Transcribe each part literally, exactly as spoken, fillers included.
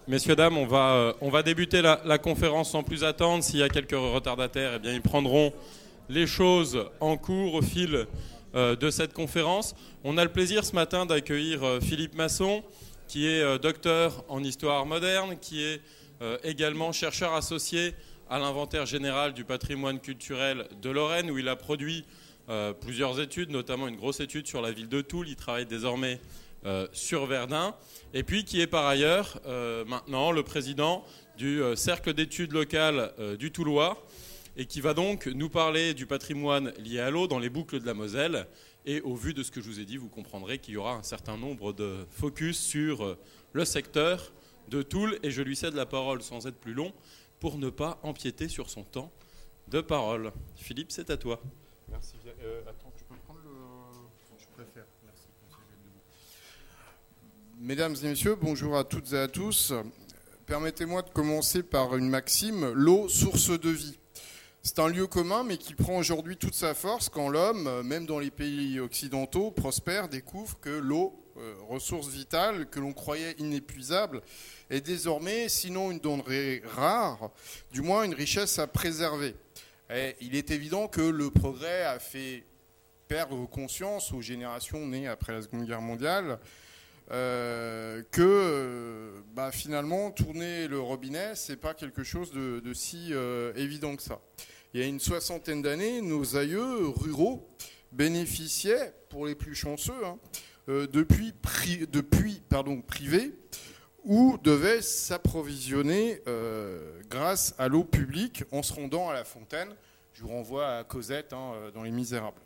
Messieurs, dames, on va, euh, on va débuter la, la conférence sans plus attendre. S'il y a quelques retardataires, eh bien, ils prendront les choses en cours au fil euh, de cette conférence. On a le plaisir ce matin d'accueillir euh, Philippe Masson, qui est euh, docteur en histoire moderne, qui est euh, également chercheur associé à l'inventaire général du patrimoine culturel de Lorraine, où il a produit euh, plusieurs études, notamment une grosse étude sur la ville de Toul. Il travaille désormais euh, sur Verdun, et puis qui est par ailleurs euh, maintenant le président du euh, Cercle d'études locales euh, du Toulois, et qui va donc nous parler du patrimoine lié à l'eau dans les boucles de la Moselle. Et au vu de ce que je vous ai dit, vous comprendrez qu'il y aura un certain nombre de focus sur euh, le secteur de Toul, et je lui cède la parole sans être plus long, pour ne pas empiéter sur son temps de parole. Philippe, c'est à toi. Merci. Euh, attends, tu peux prendre le... Je préfère. Merci. Mesdames et messieurs, bonjour à toutes et à tous. Permettez-moi de commencer par une maxime, l'eau, source de vie. C'est un lieu commun, mais qui prend aujourd'hui toute sa force quand l'homme, même dans les pays occidentaux, prospère, découvre que l'eau, euh, ressource vitale que l'on croyait inépuisable, est désormais, sinon une denrée rare, du moins une richesse à préserver. Et il est évident que le progrès a fait perdre conscience aux générations nées après la Seconde Guerre mondiale euh, que euh, bah, finalement tourner le robinet, c'est pas quelque chose de, de si euh, évident que ça. Il y a une soixantaine d'années, nos aïeux ruraux bénéficiaient, pour les plus chanceux, hein, euh, de puits, pri- de puits pardon, privés, où devaient s'approvisionner euh, grâce à l'eau publique en se rendant à la fontaine. Je vous renvoie à Cosette hein, dans Les Misérables.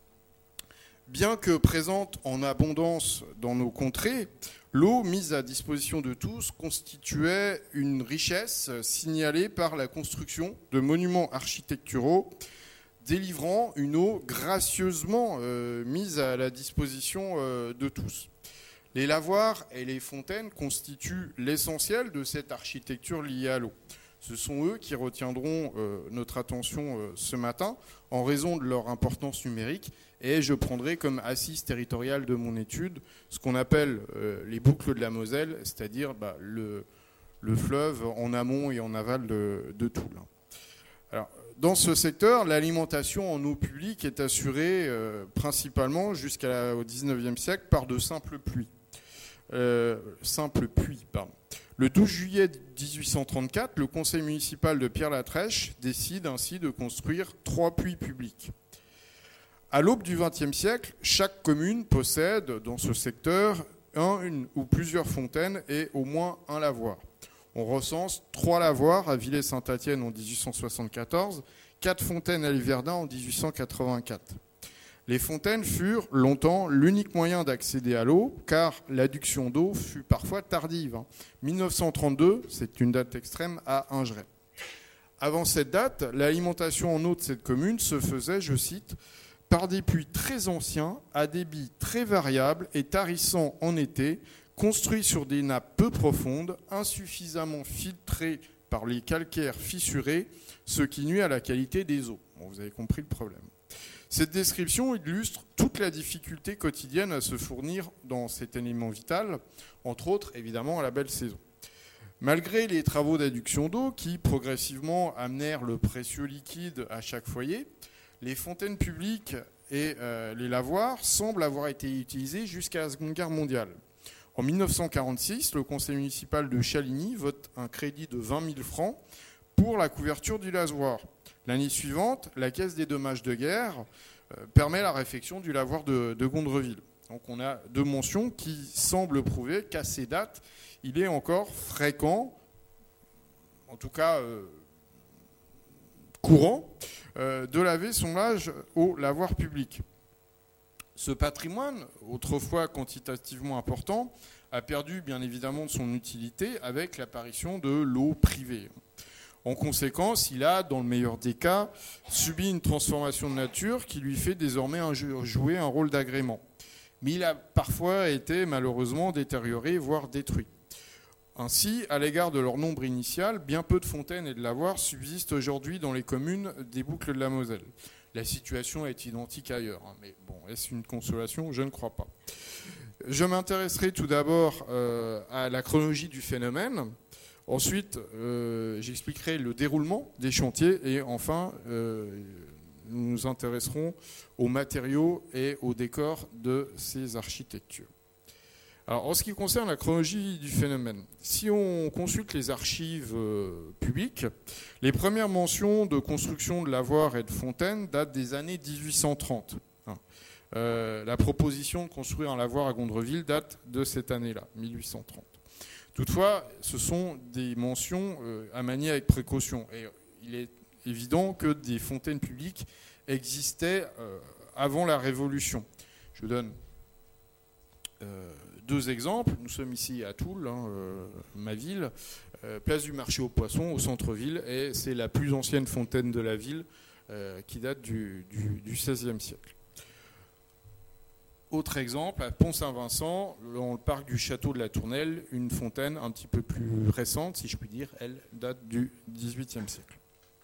Bien que présente en abondance dans nos contrées, l'eau mise à disposition de tous constituait une richesse signalée par la construction de monuments architecturaux délivrant une eau gracieusement euh, mise à la disposition euh, de tous. Les lavoirs et les fontaines constituent l'essentiel de cette architecture liée à l'eau. Ce sont eux qui retiendront euh, notre attention euh, ce matin en raison de leur importance numérique, et je prendrai comme assise territoriale de mon étude ce qu'on appelle euh, les boucles de la Moselle, c'est-à-dire bah, le, le fleuve en amont et en aval de, de Toul. Alors, dans ce secteur, l'alimentation en eau publique est assurée euh, principalement jusqu'au dix-neuvième siècle par de simples pluies. Euh, simple puits, pardon. Le douze juillet dix-huit cent trente-quatre, le conseil municipal de Pierre-Latrèche décide ainsi de construire trois puits publics. À l'aube du vingtième siècle, chaque commune possède dans ce secteur un, une ou plusieurs fontaines et au moins un lavoir. On recense trois lavoirs à Villers-Saint-Étienne en dix-huit cent soixante-quatorze, quatre fontaines à Liverdun en dix-huit cent quatre-vingt-quatre. Les fontaines furent longtemps l'unique moyen d'accéder à l'eau, car l'adduction d'eau fut parfois tardive. mille neuf cent trente-deux, c'est une date extrême, à Ingeray. Avant cette date, l'alimentation en eau de cette commune se faisait, je cite, par des puits très anciens, à débit très variable et tarissant en été, construits sur des nappes peu profondes, insuffisamment filtrées par les calcaires fissurés, ce qui nuit à la qualité des eaux. Bon, vous avez compris le problème. Cette description illustre toute la difficulté quotidienne à se fournir dans cet élément vital, entre autres, évidemment, à la belle saison. Malgré les travaux d'adduction d'eau qui, progressivement, amenèrent le précieux liquide à chaque foyer, les fontaines publiques et euh, les lavoirs semblent avoir été utilisés jusqu'à la Seconde Guerre mondiale. En mille neuf cent quarante-six, le conseil municipal de Chaligny vote un crédit de vingt mille francs pour la couverture du lavoir. L'année suivante, la Caisse des dommages de guerre euh, permet la réfection du lavoir de, de Gondreville. Donc on a deux mentions qui semblent prouver qu'à ces dates, il est encore fréquent, en tout cas euh, courant, euh, de laver son linge au lavoir public. Ce patrimoine, autrefois quantitativement important, a perdu bien évidemment de son utilité avec l'apparition de l'eau privée. En conséquence, il a, dans le meilleur des cas, subi une transformation de nature qui lui fait désormais un jeu, jouer un rôle d'agrément. Mais il a parfois été malheureusement détérioré, voire détruit. Ainsi, à l'égard de leur nombre initial, bien peu de fontaines et de lavoirs subsistent aujourd'hui dans les communes des boucles de la Moselle. La situation est identique ailleurs, hein, mais bon, est-ce une consolation ? Je ne crois pas. Je m'intéresserai tout d'abord euh, à la chronologie du phénomène. Ensuite, euh, j'expliquerai le déroulement des chantiers. Et enfin, euh, nous nous intéresserons aux matériaux et aux décors de ces architectures. Alors, en ce qui concerne la chronologie du phénomène, si on consulte les archives euh, publiques, les premières mentions de construction de lavoirs et de fontaines datent des années dix-huit cent trente. Hein. Euh, la proposition de construire un lavoir à Gondreville date de cette année-là, mille huit cent trente. Toutefois, ce sont des mentions euh, à manier avec précaution. Et il est évident que des fontaines publiques existaient euh, avant la Révolution. Je vous donne euh, deux exemples. Nous sommes ici à Toul, hein, euh, ma ville, euh, place du marché aux poissons, au centre-ville, et c'est la plus ancienne fontaine de la ville euh, qui date du, du, du seizième siècle. Autre exemple, à Pont-Saint-Vincent, dans le parc du château de la Tournelle, une fontaine un petit peu plus récente, si je puis dire, elle date du dix-huitième siècle.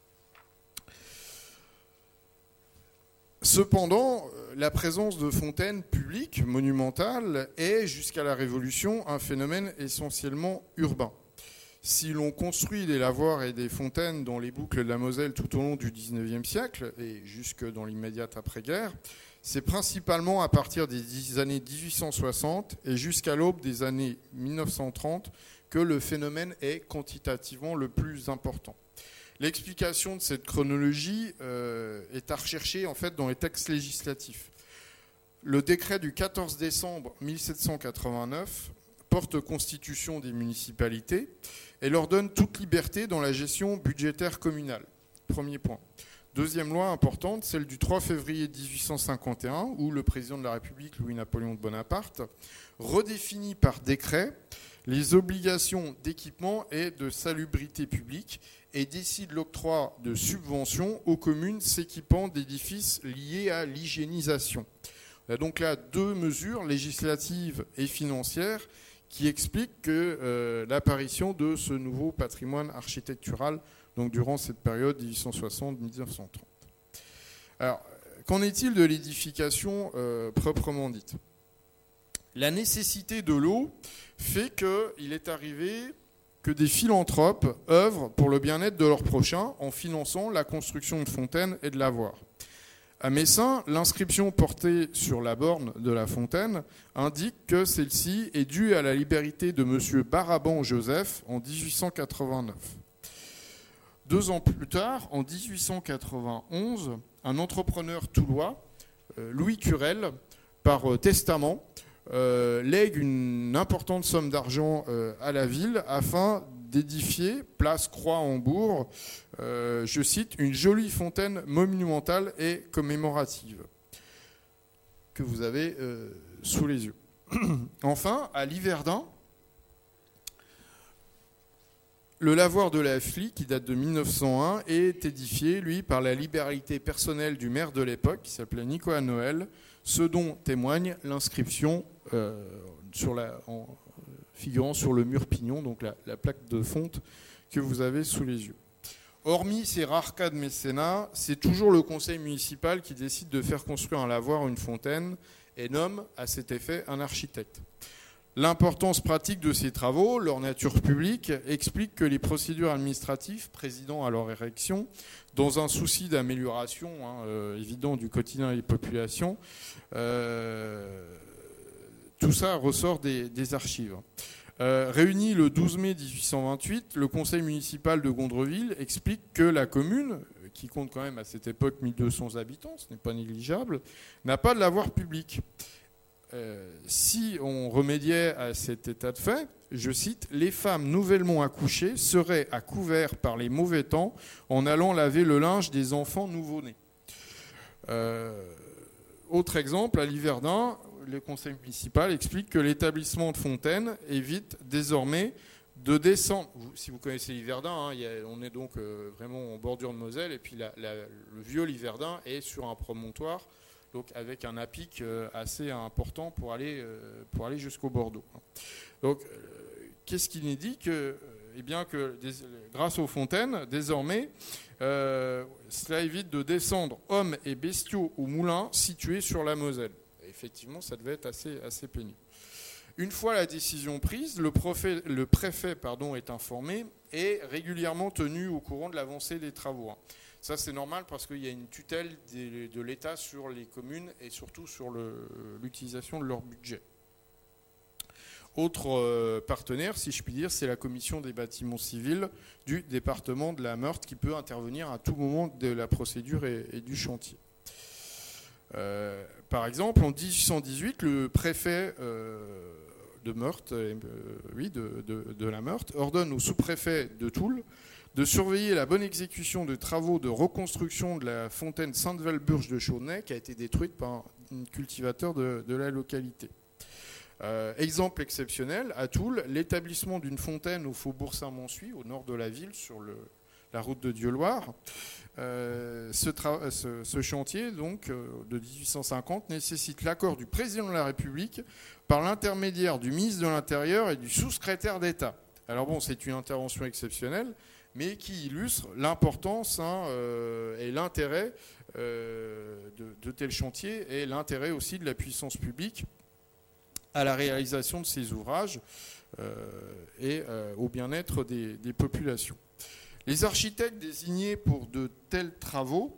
Cependant, la présence de fontaines publiques monumentales est, jusqu'à la Révolution, un phénomène essentiellement urbain. Si l'on construit des lavoirs et des fontaines dans les boucles de la Moselle tout au long du dix-neuvième siècle et jusque dans l'immédiate après-guerre, c'est principalement à partir des années dix-huit cent soixante et jusqu'à l'aube des années mille neuf cent trente que le phénomène est quantitativement le plus important. L'explication de cette chronologie euh, est à rechercher en fait dans les textes législatifs. Le décret du quatorze décembre mille sept cent quatre-vingt-neuf porte constitution des municipalités et leur donne toute liberté dans la gestion budgétaire communale. Premier point. Deuxième loi importante, celle du trois février dix-huit cent cinquante et un, où le président de la République, Louis-Napoléon Bonaparte, redéfinit par décret les obligations d'équipement et de salubrité publique et décide l'octroi de subventions aux communes s'équipant d'édifices liés à l'hygiénisation. On a donc là deux mesures législatives et financières qui expliquent que, euh, l'apparition de ce nouveau patrimoine architectural donc durant cette période dix-huit cent soixante à mille neuf cent trente. Alors, qu'en est-il de l'édification euh, proprement dite ? La nécessité de l'eau fait qu'il est arrivé que des philanthropes œuvrent pour le bien-être de leurs prochains en finançant la construction de fontaines et de lavoirs. À Messin, l'inscription portée sur la borne de la fontaine indique que celle-ci est due à la libéralité de M. Baraban Joseph en dix-huit cent quatre-vingt-neuf. Deux ans plus tard, en dix-huit cent quatre-vingt-onze, un entrepreneur toulois, Louis Curel, par testament, euh, lègue une importante somme d'argent euh, à la ville afin d'édifier, place Croix-en-Bourg, euh, je cite, une jolie fontaine monumentale et commémorative que vous avez euh, sous les yeux. Enfin, à Liverdun, le lavoir de la Flie, qui date de mille neuf cent un, est édifié, lui, par la libéralité personnelle du maire de l'époque, qui s'appelait Nicolas Noël, ce dont témoigne l'inscription euh, sur la, en, figurant sur le mur pignon, donc la, la plaque de fonte que vous avez sous les yeux. Hormis ces rares cas de mécénat, c'est toujours le conseil municipal qui décide de faire construire un lavoir ou une fontaine et nomme à cet effet un architecte. L'importance pratique de ces travaux, leur nature publique, explique que les procédures administratives présidant à leur érection, dans un souci d'amélioration hein, euh, évident du quotidien des populations, euh, tout ça ressort des, des archives. Euh, réuni le douze mai mille huit cent vingt-huit, le conseil municipal de Gondreville explique que la commune, qui compte quand même à cette époque mille deux cents habitants, ce n'est pas négligeable, n'a pas de lavoir public. Euh, si on remédiait à cet état de fait, je cite, « Les femmes nouvellement accouchées seraient à couvert par les mauvais temps en allant laver le linge des enfants nouveau-nés. Euh, » Autre exemple, à Liverdun, le conseil municipal explique que l'établissement de fontaine évite désormais de descendre. Si vous connaissez Liverdun, hein, il y a, on est donc euh, vraiment en bordure de Moselle, et puis la, la, le vieux Liverdun est sur un promontoire, donc avec un apic euh, assez important pour aller, euh, pour aller jusqu'au Bordeaux. Donc, euh, qu'est-ce qu'il est dit que, eh bien que des, grâce aux fontaines, désormais, euh, cela évite de descendre hommes et bestiaux au moulin situé sur la Moselle. effectivement, ça devait être assez, assez pénible. Une fois la décision prise, le, préfet, le préfet pardon, est informé et régulièrement tenu au courant de l'avancée des travaux. Ça, c'est normal parce qu'il y a une tutelle de l'État sur les communes et surtout sur l'utilisation de leur budget. Autre euh, partenaire, si je puis dire, c'est la commission des bâtiments civils du département de la Meurthe qui peut intervenir à tout moment de la procédure et, et du chantier. Euh, par exemple, en dix-huit cent dix-huit, le préfet euh, de Meurthe, euh, oui, de, de, de la Meurthe, ordonne au sous-préfet de Toul de surveiller la bonne exécution de travaux de reconstruction de la fontaine Sainte-Valburge de Chaudnay, qui a été détruite par un cultivateur de, de la localité. Euh, exemple exceptionnel, à Toul, l'établissement d'une fontaine au faubourg Saint-Mansuy, au nord de la ville, sur le, la route de Dieuloir. Euh, ce, tra- ce, ce chantier donc, euh, de dix-huit cent cinquante nécessite l'accord du président de la République par l'intermédiaire du ministre de l'Intérieur et du sous-secrétaire d'État. Alors bon, c'est une intervention exceptionnelle, mais qui illustre l'importance hein, euh, et l'intérêt euh, de, de tel chantier et l'intérêt aussi de la puissance publique à la réalisation de ces ouvrages euh, et euh, au bien-être des, des populations. Les architectes désignés pour de tels travaux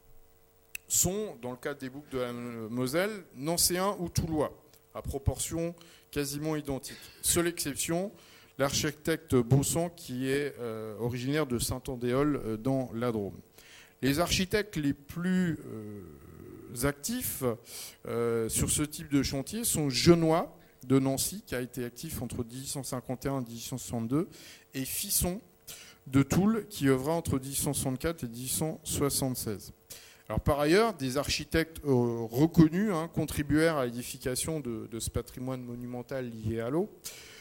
sont, dans le cadre des boucles de la Moselle, nancéens ou toulois, à proportion quasiment identique. Seule exception, l'architecte Baussan, qui est euh, originaire de Saint-Andéol euh, dans la Drôme. Les architectes les plus euh, actifs euh, sur ce type de chantier sont Genois de Nancy, qui a été actif entre dix-huit cent cinquante et un et dix-huit cent soixante-deux, et Fisson de Toul, qui œuvra entre dix-huit cent soixante-quatre et dix-huit cent soixante-seize. Alors, par ailleurs, des architectes euh, reconnus hein, contribuèrent à l'édification de, de ce patrimoine monumental lié à l'eau.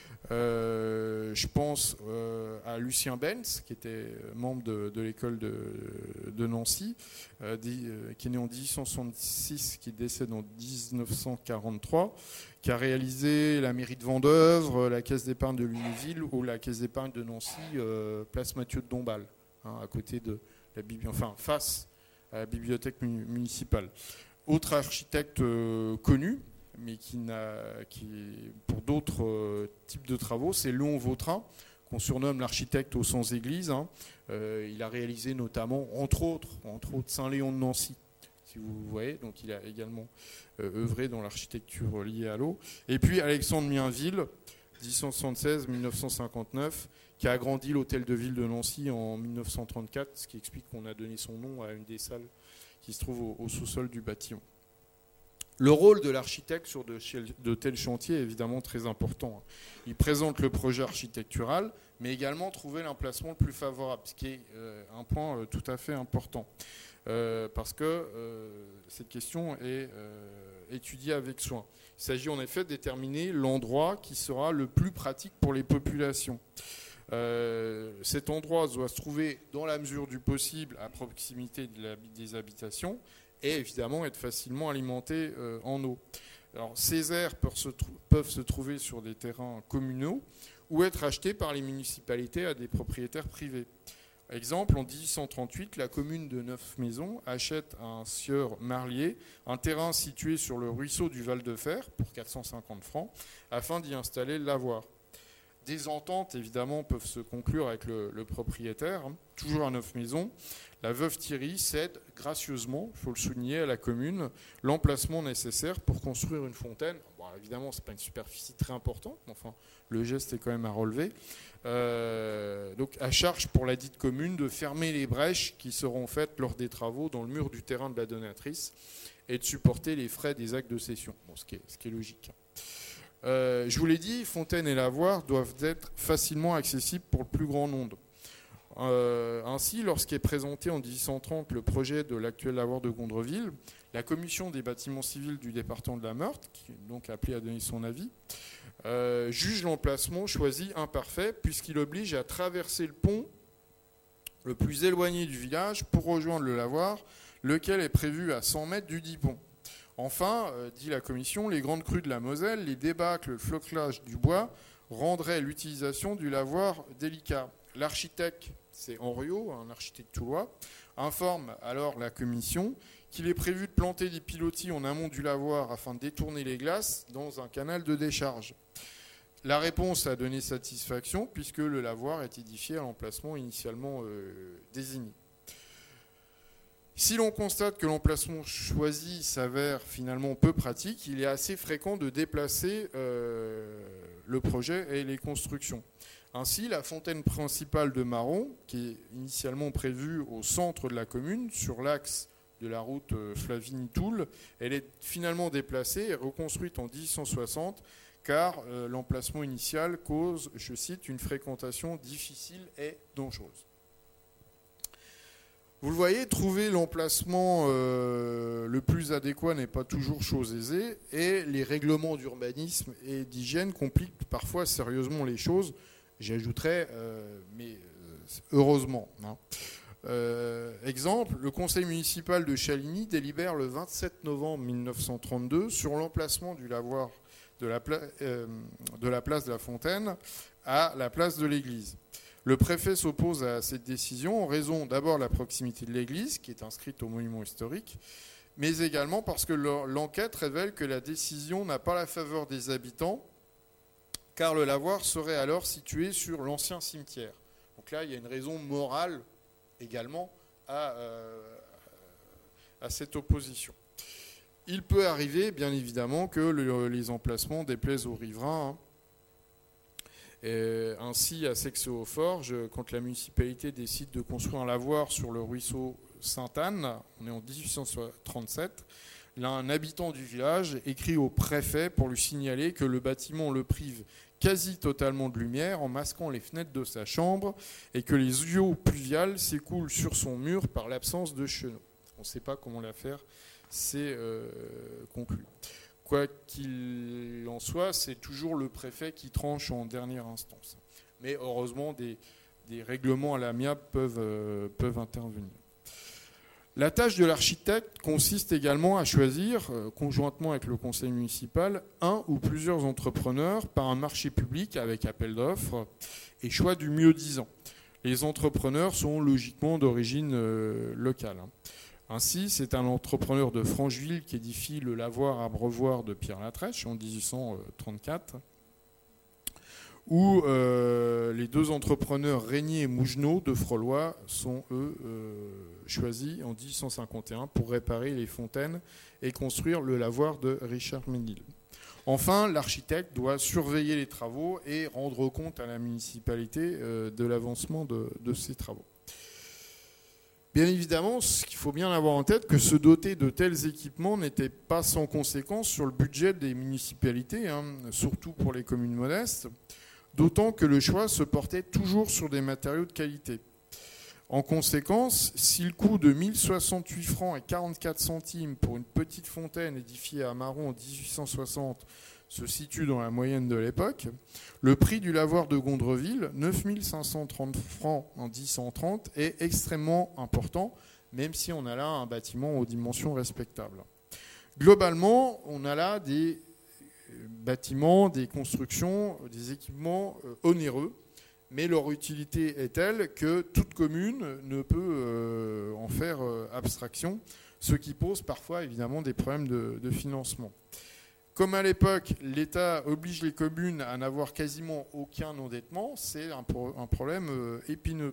Euh, je pense euh, à Lucien Benz, qui était membre de, de l'école de, de Nancy, euh, dit, euh, qui est né en dix-huit cent soixante-six, qui décède en dix-neuf cent quarante-trois, qui a réalisé la mairie de Vendeuvre, la caisse d'épargne de Lunéville ou la caisse d'épargne de Nancy, euh, place Mathieu de Dombasle, hein, à côté de la bibliothèque, enfin face à la bibliothèque municipale. Autre architecte euh, connu, mais qui, n'a, qui pour d'autres euh, types de travaux, c'est Léon Vautrin, qu'on surnomme l'architecte aux cent-églises. Hein. Euh, il a réalisé notamment, entre autres, entre autres Saint-Léon de Nancy, si vous voyez. Donc il a également euh, œuvré dans l'architecture liée à l'eau. Et puis Alexandre Mienville, dix-huit cent soixante-seize à dix-neuf cent cinquante-neuf, qui a agrandi l'hôtel de ville de Nancy en dix-neuf cent trente-quatre, ce qui explique qu'on a donné son nom à une des salles qui se trouve au, au sous-sol du bâtiment. Le rôle de l'architecte sur de, de tels chantiers est évidemment très important. Il présente le projet architectural, mais également trouver l'emplacement le plus favorable, ce qui est euh, un point euh, tout à fait important. Euh, parce que euh, cette question est euh, étudiée avec soin. Il s'agit en effet de déterminer l'endroit qui sera le plus pratique pour les populations. Euh, cet endroit doit se trouver dans la mesure du possible à proximité de la, des habitations, et évidemment être facilement alimenté euh, en eau. Alors, ces aires peuvent se, trou- peuvent se trouver sur des terrains communaux ou être achetés par les municipalités à des propriétaires privés. Exemple, en dix-huit cent trente-huit, la commune de Neufmaison achète à un sieur Marlier un terrain situé sur le ruisseau du Val-de-Fer pour quatre cent cinquante francs afin d'y installer le lavoir. Des ententes, évidemment, peuvent se conclure avec le, le propriétaire. Toujours à Neufmaison, la veuve Thierry cède gracieusement, il faut le souligner, à la commune, l'emplacement nécessaire pour construire une fontaine. Bon, évidemment, ce n'est pas une superficie très importante, mais enfin, le geste est quand même à relever. Euh, donc, à charge pour la dite commune de fermer les brèches qui seront faites lors des travaux dans le mur du terrain de la donatrice et de supporter les frais des actes de cession, bon, ce, qui est, ce qui est logique. Euh, je vous l'ai dit, fontaine et lavoir doivent être facilement accessibles pour le plus grand nombre. Euh, ainsi, lorsqu'est présenté en dix-huit cent trente le projet de l'actuel lavoir de Gondreville, la commission des bâtiments civils du département de la Meurthe, qui est donc appelée à donner son avis, euh, juge l'emplacement choisi imparfait puisqu'il oblige à traverser le pont le plus éloigné du village pour rejoindre le lavoir, lequel est prévu à cent mètres du dit pont. Enfin, euh, dit la commission, les grandes crues de la Moselle, les débâcles, le floclage du bois rendraient l'utilisation du lavoir délicat. L'architecte c'est Henriot, un architecte toulois, informe alors la commission qu'il est prévu de planter des pilotis en amont du lavoir afin de détourner les glaces dans un canal de décharge. La réponse a donné satisfaction puisque le lavoir est édifié à l'emplacement initialement euh, désigné. Si l'on constate que l'emplacement choisi s'avère finalement peu pratique, il est assez fréquent de déplacer euh, le projet et les constructions. Ainsi, la fontaine principale de Maron, qui est initialement prévue au centre de la commune, sur l'axe de la route Flavigny-Toul, elle est finalement déplacée et reconstruite en dix-huit cent soixante, car euh, l'emplacement initial cause, je cite, une fréquentation difficile et dangereuse. Vous le voyez, trouver l'emplacement euh, le plus adéquat n'est pas toujours chose aisée, et les règlements d'urbanisme et d'hygiène compliquent parfois sérieusement les choses. J'ajouterais, euh, mais euh, heureusement. Hein. Euh, exemple, le conseil municipal de Chaligny délibère le vingt-sept novembre mille neuf cent trente-deux sur l'emplacement du lavoir de la, pla- euh, de la place de la Fontaine à la place de l'église. Le préfet s'oppose à cette décision en raison d'abord de la proximité de l'église, qui est inscrite au monument historique, mais également parce que l'enquête révèle que la décision n'a pas la faveur des habitants, car le lavoir serait alors situé sur l'ancien cimetière. Donc là, il y a une raison morale également à, euh, à cette opposition. Il peut arriver, bien évidemment, que le, les emplacements déplaisent aux riverains. Hein. Et ainsi, à Sexay-aux-Forges, quand la municipalité décide de construire un lavoir sur le ruisseau Sainte-Anne, on est en dix-huit cent trente-sept, là, un habitant du village écrit au préfet pour lui signaler que le bâtiment le prive quasi totalement de lumière en masquant les fenêtres de sa chambre et que les eaux pluviales s'écoulent sur son mur par l'absence de chenaux. On ne sait pas comment l'affaire s'est euh, conclue. Quoi qu'il en soit, c'est toujours le préfet qui tranche en dernière instance. Mais heureusement, des, des règlements à l'amiable peuvent, euh, peuvent intervenir. La tâche de l'architecte consiste également à choisir, euh, conjointement avec le conseil municipal, un ou plusieurs entrepreneurs par un marché public avec appel d'offres et choix du mieux disant. Les entrepreneurs sont logiquement d'origine euh, locale. Hein. Ainsi, c'est un entrepreneur de Francheville qui édifie le lavoir abreuvoir de Pierre-Latrèche en dix-huit cent trente-quatre, où euh, les deux entrepreneurs Régnier et Mougenot de Frolois sont, eux, euh, choisis en dix-huit cent cinquante et un pour réparer les fontaines et construire le lavoir de Richard-Ménil. Enfin, l'architecte doit surveiller les travaux et rendre compte à la municipalité euh, de l'avancement de, de ces travaux. Bien évidemment, ce qu'il faut bien avoir en tête, que se doter de tels équipements n'était pas sans conséquence sur le budget des municipalités, hein, surtout pour les communes modestes, d'autant que le choix se portait toujours sur des matériaux de qualité. En conséquence, si le coût de mille soixante-huit francs et quarante-quatre centimes pour une petite fontaine édifiée à Maron en dix-huit cent soixante se situe dans la moyenne de l'époque, le prix du lavoir de Gondreville, neuf mille cinq cent trente francs en dix cent trente, est extrêmement important, même si on a là un bâtiment aux dimensions respectables. Globalement, on a là des bâtiments, des constructions, des équipements onéreux, mais leur utilité est telle que toute commune ne peut en faire abstraction, ce qui pose parfois évidemment des problèmes de, de financement. Comme à l'époque, l'État oblige les communes à n'avoir quasiment aucun endettement, c'est un, pro- un problème euh, épineux.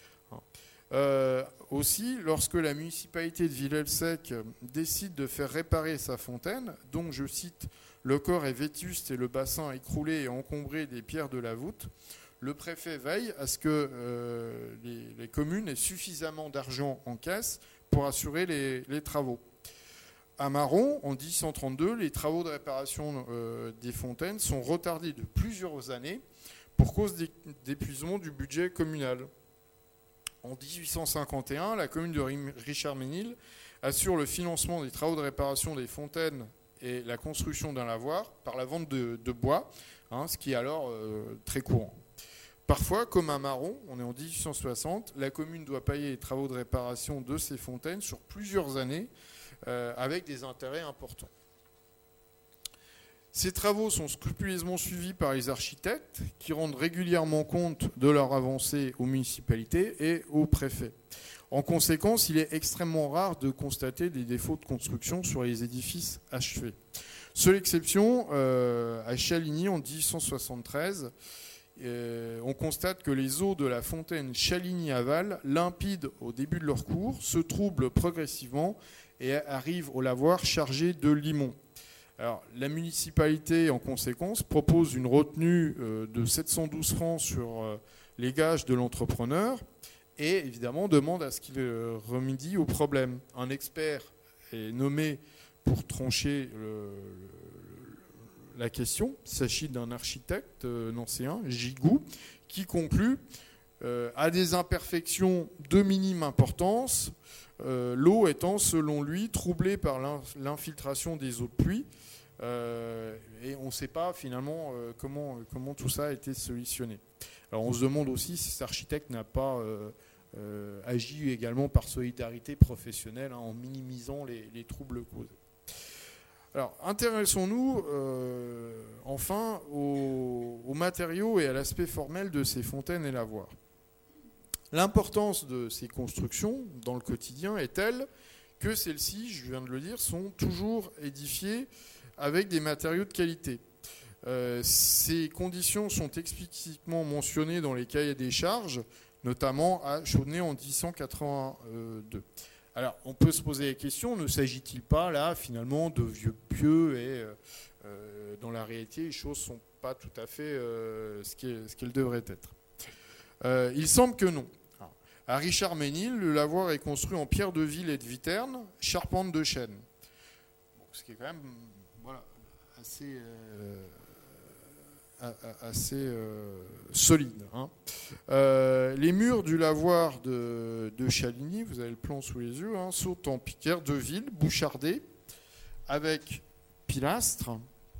Euh, aussi, lorsque la municipalité de Villers-le-Sec décide de faire réparer sa fontaine, dont, je cite, « le corps est vétuste et le bassin écroulé et encombré des pierres de la voûte », le préfet veille à ce que euh, les, les communes aient suffisamment d'argent en caisse pour assurer les, les travaux. À Maron, en dix-huit cent trente-deux, les travaux de réparation euh, des fontaines sont retardés de plusieurs années pour cause d'épuisement du budget communal. En dix-huit cent cinquante et un, la commune de Richard-Ménil assure le financement des travaux de réparation des fontaines et la construction d'un lavoir par la vente de, de bois, hein, ce qui est alors euh, très courant. Parfois, comme à Maron, on est en dix-huit cent soixante, la commune doit payer les travaux de réparation de ces fontaines sur plusieurs années, Euh, avec des intérêts importants. Ces travaux sont scrupuleusement suivis par les architectes qui rendent régulièrement compte de leur avancée aux municipalités et aux préfets. En conséquence, il est extrêmement rare de constater des défauts de construction sur les édifices achevés. Seule exception, euh, à Chaligny en dix-huit cent soixante-treize, euh, on constate que les eaux de la fontaine Chaligny-Aval, limpides au début de leur cours, se troublent progressivement et arrivent au lavoir chargé de limon. Alors, la municipalité, en conséquence, propose une retenue euh, de sept cent douze francs sur euh, les gages de l'entrepreneur et évidemment demande à ce qu'il euh, remédie au problème. Un expert est nommé pour trancher le, le, la question. Il s'agit d'un architecte euh, nancéen, Gigou, qui conclut euh, à des imperfections de minime importance, euh, l'eau étant, selon lui, troublée par l'infiltration des eaux de pluie. Euh, et on ne sait pas finalement euh, comment, comment tout ça a été solutionné. Alors on se demande aussi si cet architecte n'a pas euh, euh, agi également par solidarité professionnelle, hein, en minimisant les, les troubles causés. Alors intéressons-nous euh, enfin aux, aux matériaux et à l'aspect formel de ces fontaines et lavoirs. L'importance de ces constructions dans le quotidien est telle que celles-ci, je viens de le dire, sont toujours édifiées avec des matériaux de qualité. Euh, ces conditions sont explicitement mentionnées dans les cahiers des charges, notamment à Chaudenay en dix-huit cent quatre-vingt-deux. Alors, on peut se poser la question, ne s'agit-il pas là, finalement, de vieux pieux et euh, dans la réalité, les choses ne sont pas tout à fait euh, ce qu'elles, ce qu'elles devraient être. Euh, il semble que non. Alors, à Richard-Ménil, le lavoir est construit en pierre de ville et de Viterne, charpente de chêne. Bon, ce qui est quand même... Voilà, assez, euh, assez euh, solide. Hein. Euh, les murs du lavoir de, de Chaligny, vous avez le plan sous les yeux, hein, sont en pierre de ville, bouchardés, avec pilastres.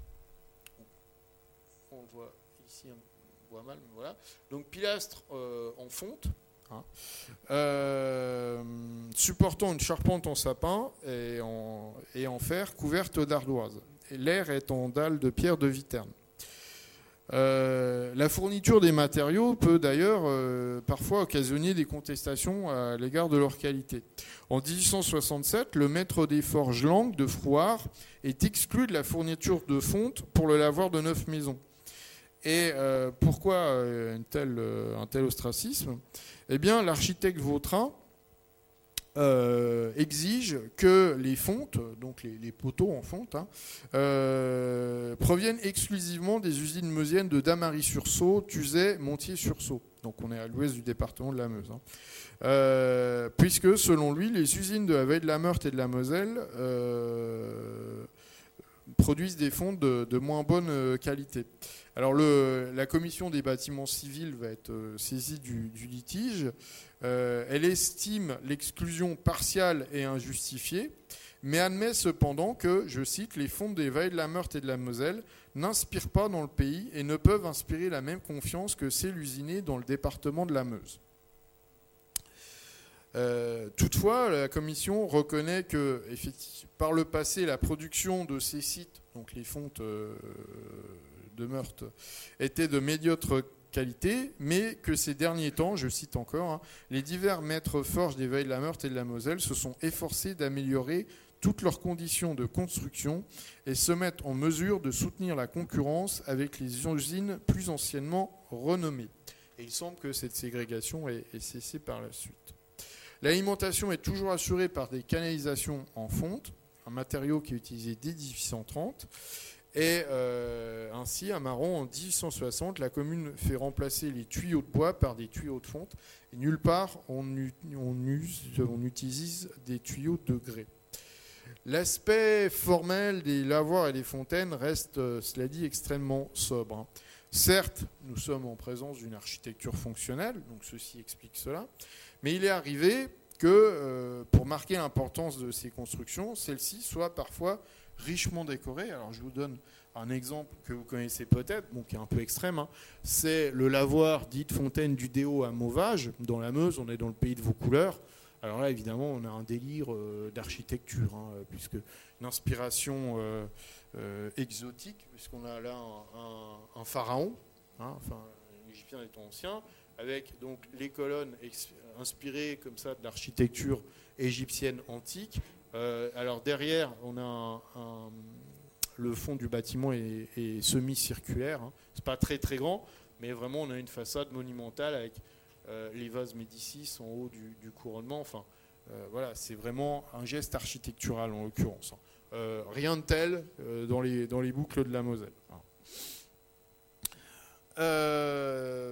On voit ici, on voit mal, mais voilà. Donc pilastres euh, en fonte. Hein. Euh, supportant une charpente en sapin et en, et en fer couverte d'ardoise. L'air est en dalle de pierre de Viterne. Euh, la fourniture des matériaux peut d'ailleurs euh, parfois occasionner des contestations à l'égard de leur qualité. En dix-huit cent soixante-sept, le maître des forges Lang de Frouard est exclu de la fourniture de fonte pour le lavoir de neuf maisons. Et euh, pourquoi une telle, euh, un tel ostracisme ? Eh bien, l'architecte Vautrin Euh, exige que les fontes, donc les, les poteaux en fonte, hein, euh, proviennent exclusivement des usines meusiennes de Damary-sur-Saulx, Tuzet, Montier-sur-Saulx. Donc on est à l'ouest du département de la Meuse. Hein. Euh, puisque, selon lui, les usines de la Veille de la Meurthe et de la Moselle euh, produisent des fontes de, de moins bonne qualité. Alors le, la commission des bâtiments civils va être saisie du, du litige. Euh, elle estime l'exclusion partiale et injustifiée, mais admet cependant que, je cite, les fontes des Veilles de la Meurthe et de la Moselle n'inspirent pas dans le pays et ne peuvent inspirer la même confiance que celles usinées dans le département de la Meuse. Euh, toutefois, la commission reconnaît que, effectivement, par le passé, la production de ces sites, donc les fontes euh, de Meurthe, était de médiocre qualité, mais que ces derniers temps, je cite encore, hein, les divers maîtres forges des Veilles de la Meurthe et de la Moselle se sont efforcés d'améliorer toutes leurs conditions de construction et se mettent en mesure de soutenir la concurrence avec les usines plus anciennement renommées. Et il semble que cette ségrégation ait, ait cessé par la suite. L'alimentation est toujours assurée par des canalisations en fonte, un matériau qui est utilisé dès dix-huit cent trente. Et euh, ainsi, à Maron, en dix-huit cent soixante, la commune fait remplacer les tuyaux de bois par des tuyaux de fonte. Et nulle part, on, on, use, on utilise des tuyaux de grès. L'aspect formel des lavoirs et des fontaines reste, euh, cela dit, extrêmement sobre. Hein. Certes, nous sommes en présence d'une architecture fonctionnelle, donc ceci explique cela. Mais il est arrivé que, euh, pour marquer l'importance de ces constructions, celles-ci soient parfois richement décorées. Alors je vous donne un exemple que vous connaissez peut-être, bon, qui est un peu extrême. Hein. C'est le lavoir dit Fontaine du Déo à Mauvage, dans la Meuse. On est dans le pays de Vaucouleurs. Alors là, évidemment, on a un délire euh, d'architecture, hein, puisque une inspiration euh, euh, exotique, puisqu'on a là un, un, un pharaon, hein, enfin, l'Égyptien étant ancien, avec donc les colonnes ex- inspirées comme ça de l'architecture égyptienne antique. Euh, alors derrière, on a un, un, le fond du bâtiment est, est semi-circulaire. Hein. C'est pas très très grand, mais vraiment on a une façade monumentale avec euh, les vases Médicis en haut du, du couronnement. Enfin, euh, voilà, c'est vraiment un geste architectural en l'occurrence. Hein. Euh, rien de tel euh, dans les dans les boucles de la Moselle. Hein. Euh,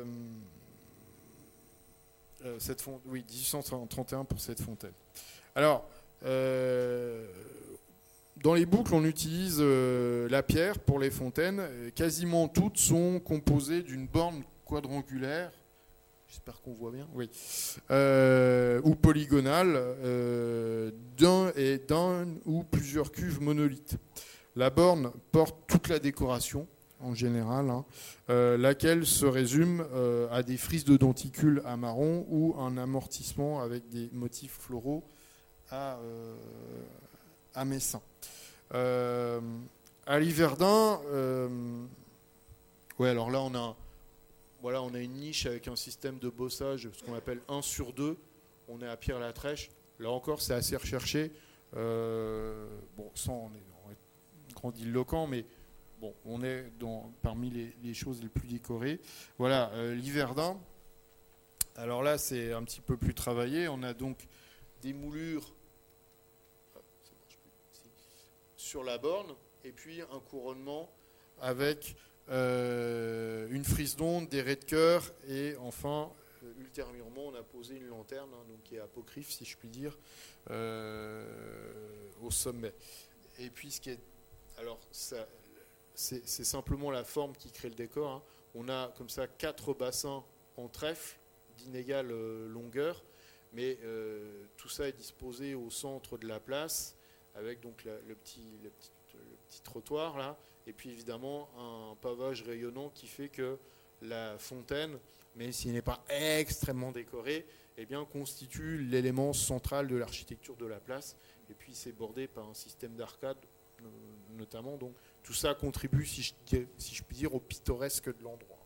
euh, cette font- oui, dix-huit cent trente et un pour cette fontaine. Alors, euh, dans les boucles, on utilise euh, la pierre pour les fontaines. Quasiment toutes sont composées d'une borne quadrangulaire, j'espère qu'on voit bien, oui, euh, ou polygonale, euh, d'un et d'un ou plusieurs cuves monolithes. La borne porte toute la décoration, en général, hein, euh, laquelle se résume euh, à des frises de denticules à marron ou un amortissement avec des motifs floraux à, euh, à Messin. Euh, à Liverdun, euh, ouais, alors là on a, voilà, on a une niche avec un système de bossage, ce qu'on appelle un sur deux. On est à Pierre-la-Trèche. Là encore, c'est assez recherché. Euh, bon, sans on est, on est grandiloquent, mais bon, on est dans, parmi les, les choses les plus décorées. Voilà, euh, Liverdun. Alors là, c'est un petit peu plus travaillé. On a donc des moulures sur la borne et puis un couronnement avec euh, une frise d'onde, des raies de cœur et enfin, euh, ultérieurement, on a posé une lanterne, hein, donc qui est apocryphe, si je puis dire, euh, au sommet. Et puis, ce qui est, alors, ça, c'est, c'est simplement la forme qui crée le décor. Hein. On a comme ça quatre bassins en trèfle d'inégale euh, longueur, mais euh, tout ça est disposé au centre de la place, avec donc la, le, petit, le, petit, le petit trottoir là, et puis évidemment un pavage rayonnant qui fait que la fontaine, même s'il n'est pas extrêmement décoré, eh bien, constitue l'élément central de l'architecture de la place, et puis c'est bordé par un système d'arcades notamment, donc tout ça contribue, si je, si je puis dire, au pittoresque de l'endroit.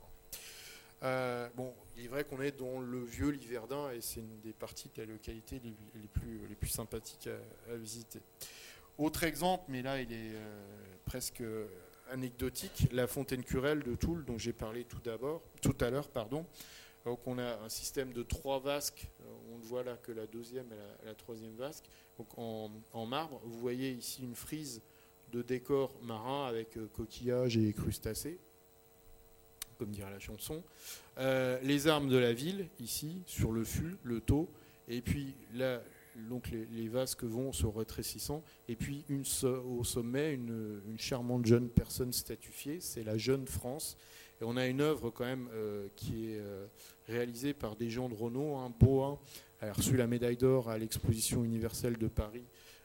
Euh, bon, il est vrai qu'on est dans le vieux Liverdun et c'est une des parties de la localité les, les, plus, les plus sympathiques à, à visiter. Autre exemple, mais là il est euh, presque anecdotique, la fontaine Curelle de Toul, dont j'ai parlé tout d'abord, tout à l'heure, pardon. Donc on a un système de trois vasques, on ne voit là que la deuxième et la, la troisième vasque, donc en, en marbre. Vous voyez ici une frise de décor marin avec euh, coquillages et crustacés, comme dirait la chanson. Euh, les armes de la ville, ici, sur le fût, le tau, et puis là, donc les, les vasques vont se rétrécissant, et puis une, au sommet, une, une charmante jeune personne statufiée, c'est la jeune France, et on a une œuvre quand même euh, qui est euh, réalisée par des gens de Renault, hein. Bohain a reçu la médaille d'or à l'exposition universelle de Paris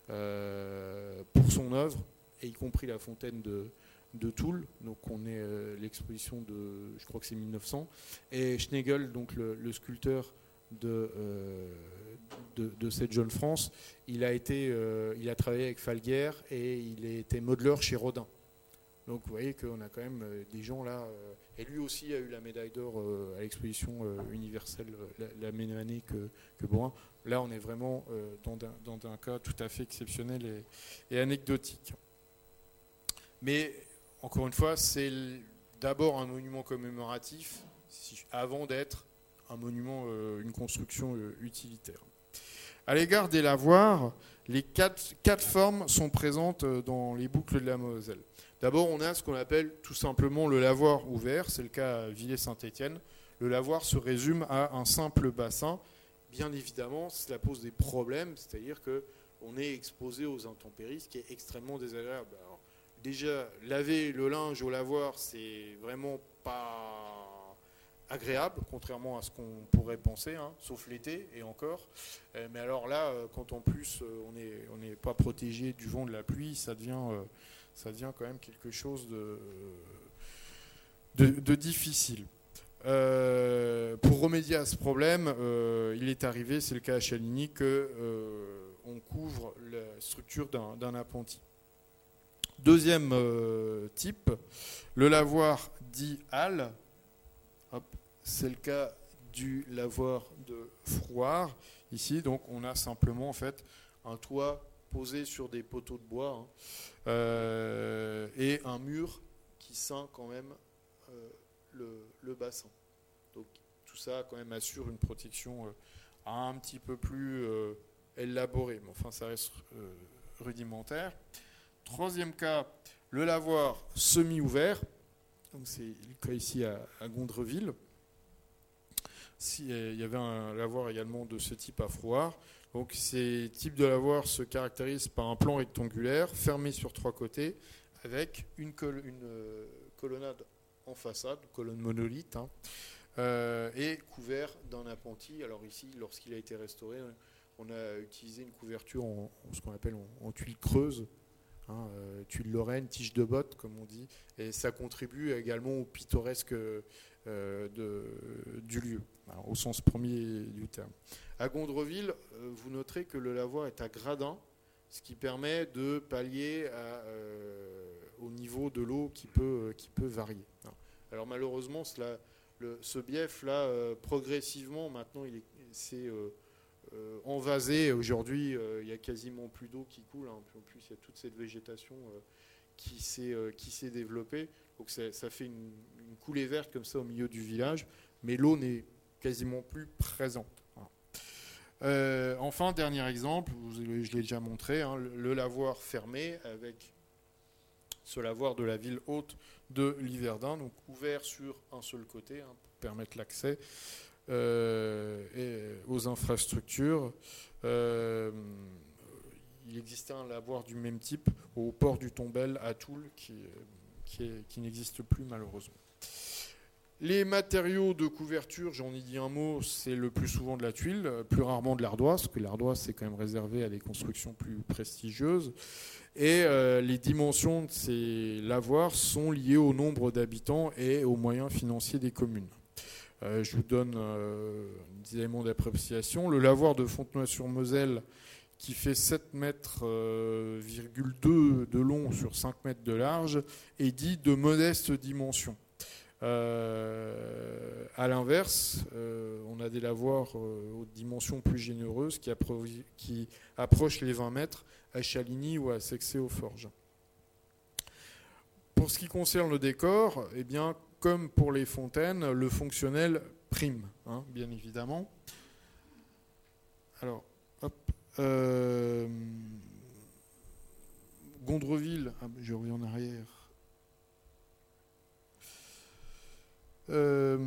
euh, pour son œuvre, et y compris la fontaine de de Toul, donc on est euh, l'exposition de, je crois que c'est mille neuf cents, et Schlegel, donc le, le sculpteur de, euh, de, de cette jeune France, il a été, euh, il a travaillé avec Falguière et il a été modeleur chez Rodin. Donc vous voyez qu'on a quand même euh, des gens là, euh, et lui aussi a eu la médaille d'or euh, à l'exposition euh, universelle la, la même année que, que Bohain. Là on est vraiment euh, dans, un, dans un cas tout à fait exceptionnel et, et anecdotique. Mais encore une fois, c'est d'abord un monument commémoratif avant d'être un monument, euh, une construction euh, utilitaire. À l'égard des lavoirs, les quatre, quatre formes sont présentes dans les boucles de la Moselle. D'abord, on a ce qu'on appelle tout simplement le lavoir ouvert, c'est le cas à Villers-Saint-Étienne. Le lavoir se résume à un simple bassin. Bien évidemment, cela pose des problèmes, c'est-à-dire qu'on est exposé aux intempéries, ce qui est extrêmement désagréable. Alors, déjà, laver le linge au lavoir, c'est vraiment pas agréable, contrairement à ce qu'on pourrait penser, hein, sauf l'été et encore. Euh, mais alors là, quand en plus on n'est on n'est pas protégé du vent, de la pluie, ça devient, euh, ça devient quand même quelque chose de, de, de difficile. euh, pour remédier à ce problème, euh, il est arrivé, c'est le cas à Chaligny, qu'on euh, couvre la structure d'un, d'un appentis. Deuxième euh, type, le lavoir dit halle. Hop, c'est le cas du lavoir de Frouard. Ici, donc, on a simplement en fait un toit posé sur des poteaux de bois hein, euh, et un mur qui ceint quand même euh, le, le bassin. Donc tout ça quand même assure une protection euh, un petit peu plus euh, élaborée, mais enfin ça reste euh, rudimentaire. Troisième cas, le lavoir semi-ouvert. Donc c'est le cas ici à, à Gondreville. Si, il y avait un lavoir également de ce type à Frouard. Donc ces types de lavoirs se caractérisent par un plan rectangulaire fermé sur trois côtés avec une, col- une euh, colonnade en façade, colonne monolithe, hein, euh, et couvert d'un appentis. Alors ici, lorsqu'il a été restauré, on a utilisé une couverture en, en ce qu'on appelle en, en tuiles creuses, hein, euh, tuiles lorraine, tige de botte, comme on dit, et ça contribue également au pittoresque euh, de, du lieu, alors, au sens premier du terme. À Gondreville, euh, vous noterez que le lavoir est à gradin, ce qui permet de pallier à, euh, au niveau de l'eau qui peut, qui peut varier. Alors malheureusement, cela, le, ce bief-là, euh, progressivement, maintenant, il est, c'est euh, euh, envasé. Aujourd'hui, euh, il n'y a quasiment plus d'eau qui coule. Hein. En plus, il y a toute cette végétation euh, qui, s'est, euh, qui s'est développée. Donc ça, ça fait une, une coulée verte comme ça au milieu du village, mais l'eau n'est quasiment plus présente. Voilà. Euh, enfin, dernier exemple, je l'ai déjà montré, hein, le, le lavoir fermé avec ce lavoir de la ville haute de Liverdun, donc ouvert sur un seul côté hein, pour permettre l'accès euh, et aux infrastructures. Euh, il existait un lavoir du même type au port du Tombel à Toul qui, qui, est, qui n'existe plus malheureusement. Les matériaux de couverture, j'en ai dit un mot, c'est le plus souvent de la tuile, plus rarement de l'ardoise, parce que l'ardoise c'est quand même réservé à des constructions plus prestigieuses. Et euh, les dimensions de ces lavoirs sont liées au nombre d'habitants et aux moyens financiers des communes. Euh, je vous donne euh, des éléments d'appréciation. Le lavoir de Fontenoy-sur-Moselle, qui fait sept mètres virgule deux de long sur cinq mètres de large, est dit de modeste dimension. Euh, à l'inverse, euh, on a des lavoirs euh, aux dimensions plus généreuses qui, appro- qui approchent les vingt mètres à Chaligny ou à Sexay-aux-Forges. Pour ce qui concerne le décor, eh bien, comme pour les fontaines, le fonctionnel prime, hein, bien évidemment. Alors, hop, euh, Gondreville, ah, je reviens en arrière. Euh,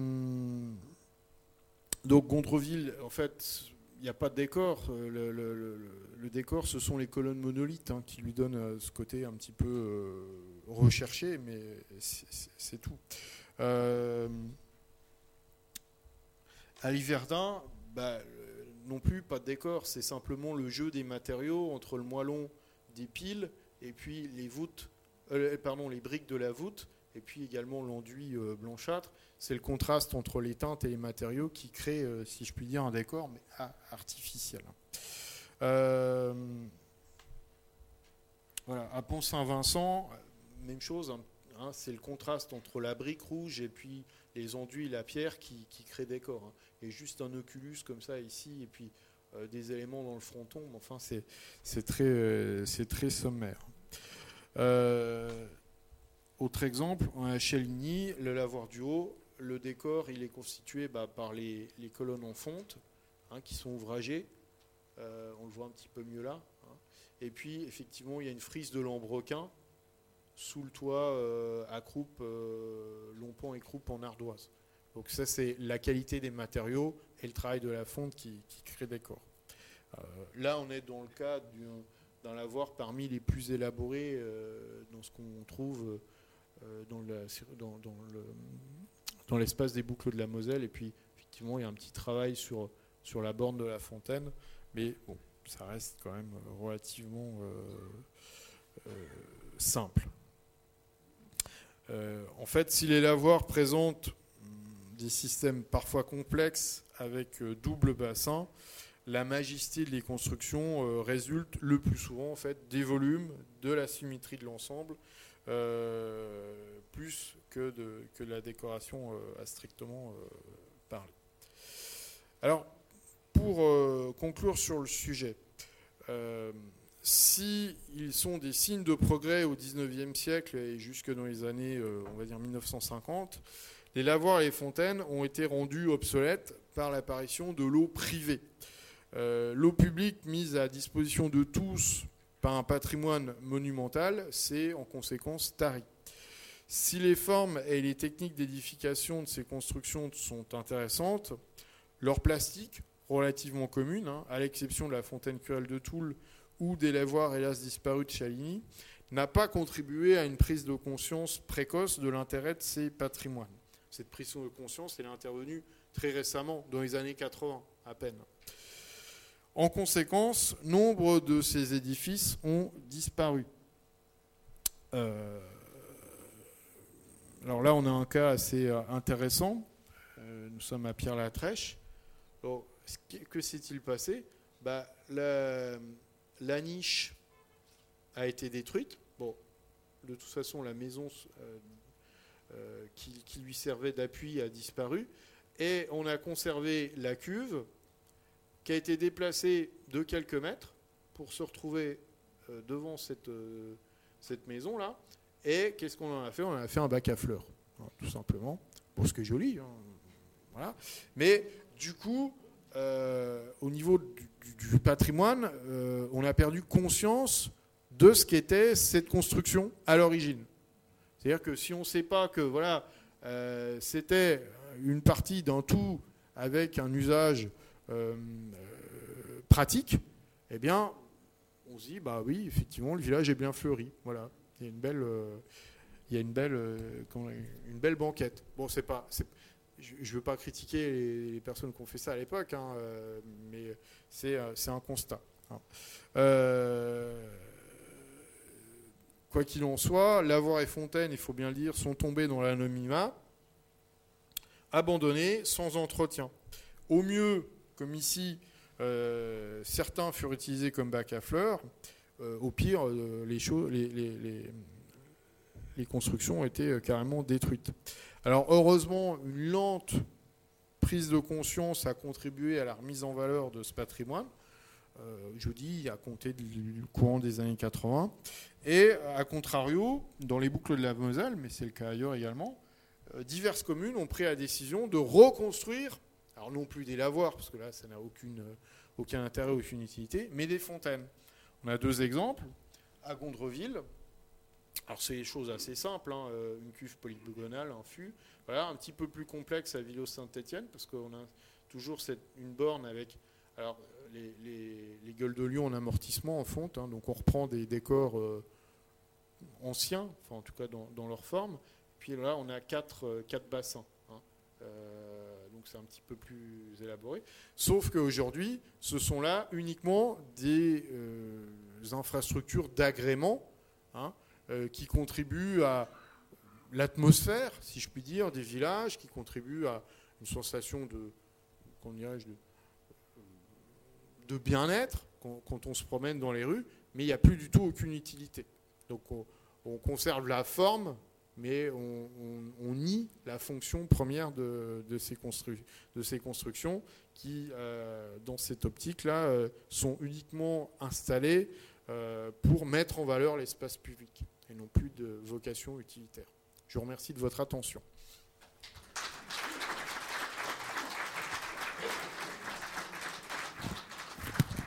donc Gondreville, en fait, il n'y a pas de décor. Le, le, le, le décor, ce sont les colonnes monolithes hein, qui lui donnent ce côté un petit peu euh, recherché, mais c'est, c'est, c'est tout. Euh, à Liverdun, bah, non plus pas de décor, c'est simplement le jeu des matériaux entre le moellon des piles et puis les voûtes, euh, pardon, les briques de la voûte. Et puis également l'enduit euh, blanchâtre, c'est le contraste entre les teintes et les matériaux qui crée, euh, si je puis dire, un décor mais ah, artificiel. Euh, voilà, à Pont-Saint-Vincent, même chose, hein, hein, c'est le contraste entre la brique rouge et puis les enduits et la pierre qui, qui crée décor. Hein. Et juste un oculus comme ça ici, et puis euh, des éléments dans le fronton, mais enfin c'est, c'est, très, euh, c'est très sommaire. Euh, Autre exemple, à Chaligny, le lavoir du Haut, le décor il est constitué bah, par les, les colonnes en fonte hein, qui sont ouvragées, euh, on le voit un petit peu mieux là. Hein. Et puis effectivement il y a une frise de lambrequin sous le toit euh, à croupe, euh, lompan et croupe en ardoise. Donc ça c'est la qualité des matériaux et le travail de la fonte qui, qui crée le décor. Euh, là on est dans le cas d'un, d'un lavoir parmi les plus élaborés euh, dans ce qu'on trouve euh, Dans, la, dans, dans, le, dans l'espace des boucles de la Moselle. Et puis effectivement il y a un petit travail sur, sur la borne de la fontaine, mais bon, ça reste quand même relativement euh, euh, simple. Euh, en fait, si les lavoirs présentent des systèmes parfois complexes avec euh, double bassin, la majesté des constructions euh, résulte le plus souvent en fait, des volumes, de la symétrie de l'ensemble, euh, plus que de, que de la décoration euh, à strictement euh, parler. Alors, pour euh, conclure sur le sujet, euh, s'ils sont des signes de progrès au dix-neuvième siècle et jusque dans les années, euh, on va dire mille neuf cent cinquante, les lavoirs et les fontaines ont été rendus obsolètes par l'apparition de l'eau privée. Euh, l'eau publique mise à disposition de tous par un patrimoine monumental, c'est en conséquence tari. Si les formes et les techniques d'édification de ces constructions sont intéressantes, leur plastique, relativement commune, hein, à l'exception de la fontaine Curelle de Toul ou des lavoirs hélas disparus de Chaligny, n'a pas contribué à une prise de conscience précoce de l'intérêt de ces patrimoines. Cette prise de conscience elle est intervenue très récemment, dans les années quatre-vingts à peine. En conséquence, nombre de ces édifices ont disparu. Euh, alors là, on a un cas assez intéressant. Euh, nous sommes à Pierre-la-Trèche. Alors, que s'est-il passé ? bah, la, la niche a été détruite. Bon, de toute façon, la maison euh, euh, qui, qui lui servait d'appui a disparu. Et on a conservé la cuve qui a été déplacée de quelques mètres pour se retrouver euh, devant cette, euh, cette maison-là. Et qu'est-ce qu'on en a fait ? On en a fait un bac à fleurs, hein, tout simplement. Bon, ce qui est joli, hein, voilà. Mais du coup, euh, au niveau du, du, du patrimoine, euh, on a perdu conscience de ce qu'était cette construction à l'origine. C'est-à-dire que si on ne sait pas que voilà, euh, c'était une partie d'un tout avec un usage euh, euh, pratique, eh bien, on se dit, bah oui, effectivement, le village est bien fleuri. Voilà, il y a une belle, euh, il y a une belle, euh, une belle banquette. Bon, c'est pas, c'est, je ne veux pas critiquer les, les personnes qui ont fait ça à l'époque, hein, euh, mais c'est, euh, c'est un constat. Hein. Euh, quoi qu'il en soit, lavoirs et fontaines, il faut bien le dire, sont tombés dans l'anonymat, abandonnés, sans entretien. Au mieux, comme ici, euh, certains furent utilisés comme bac à fleurs. Euh, au pire, euh, les, choses, les, les, les, les constructions ont été carrément détruites. Alors heureusement, une lente prise de conscience a contribué à la remise en valeur de ce patrimoine. Euh, je dis à compter du courant des années quatre-vingts. Et à contrario, dans les boucles de la Moselle, mais c'est le cas ailleurs également, euh, diverses communes ont pris la décision de reconstruire, alors non plus des lavoirs, parce que là ça n'a aucune, aucun intérêt, aucune utilité, mais des fontaines. On a deux exemples. À Gondreville, alors c'est des choses assez simples, hein, une cuve polygonale, un fût. Voilà, un petit peu plus complexe à Villos-Saint-Étienne, parce qu'on a toujours cette, une borne avec alors, les, les, les gueules de lion en amortissement, en fonte, hein, donc on reprend des décors euh, anciens, enfin en tout cas dans, dans leur forme. Puis là, on a quatre, euh, quatre bassins. Hein, euh, donc c'est un petit peu plus élaboré. Sauf qu'aujourd'hui, ce sont là uniquement des euh, infrastructures d'agrément, hein, euh, qui contribuent à l'atmosphère, si je puis dire, des villages, qui contribuent à une sensation de, comment dirais-je, de, de bien-être quand, quand on se promène dans les rues, mais il n'y a plus du tout aucune utilité. Donc on, on conserve la forme, mais on, on, on nie la fonction première de, de, ces, constru- de ces constructions qui, euh, dans cette optique-là, euh, sont uniquement installées euh, pour mettre en valeur l'espace public et non plus de vocation utilitaire. Je vous remercie de votre attention.